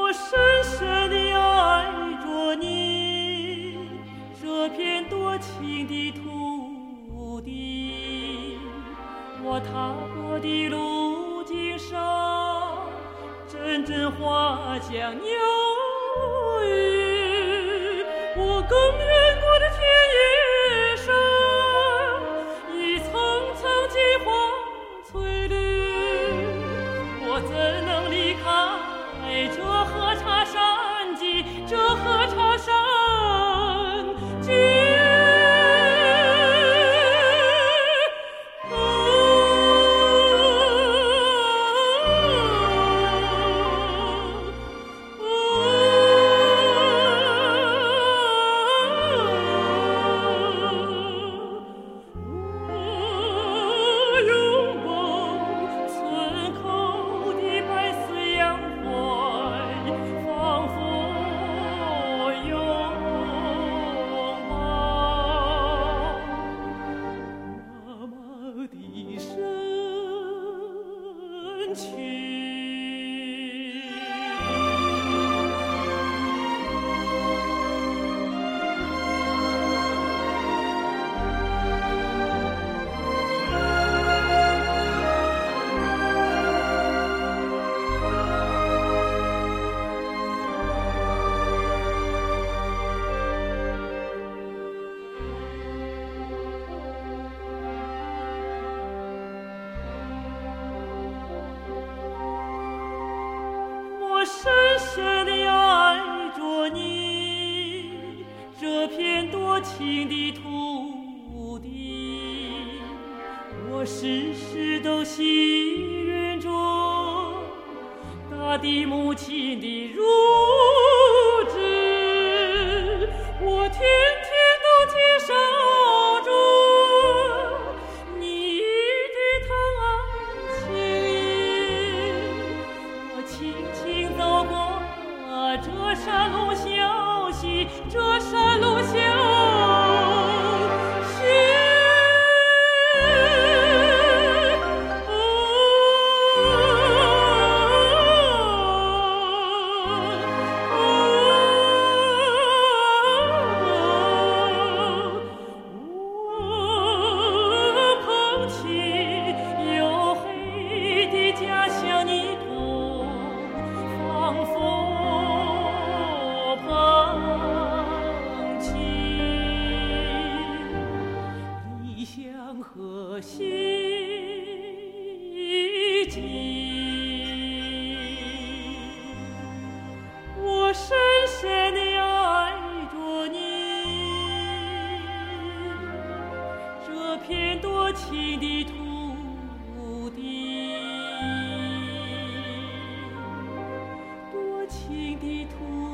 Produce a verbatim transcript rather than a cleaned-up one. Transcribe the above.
我深深地爱着你，这片多情的土地。我踏过的路径上，阵阵花香鸟语。我耕耘过的田野上，一层层金黄翠绿。我怎能离开这河叉山脊，这河叉山脊？深深地爱着你，这片多情的土地。我时时都心愿着大地母亲的乳汁，我天天都接受着你的疼爱情意。我轻轻走过这山路小溪，这山路小溪。我捧起黝黑的家乡泥土，仿佛河西经，我深深地爱着你，这片多情的土地，多情的土地。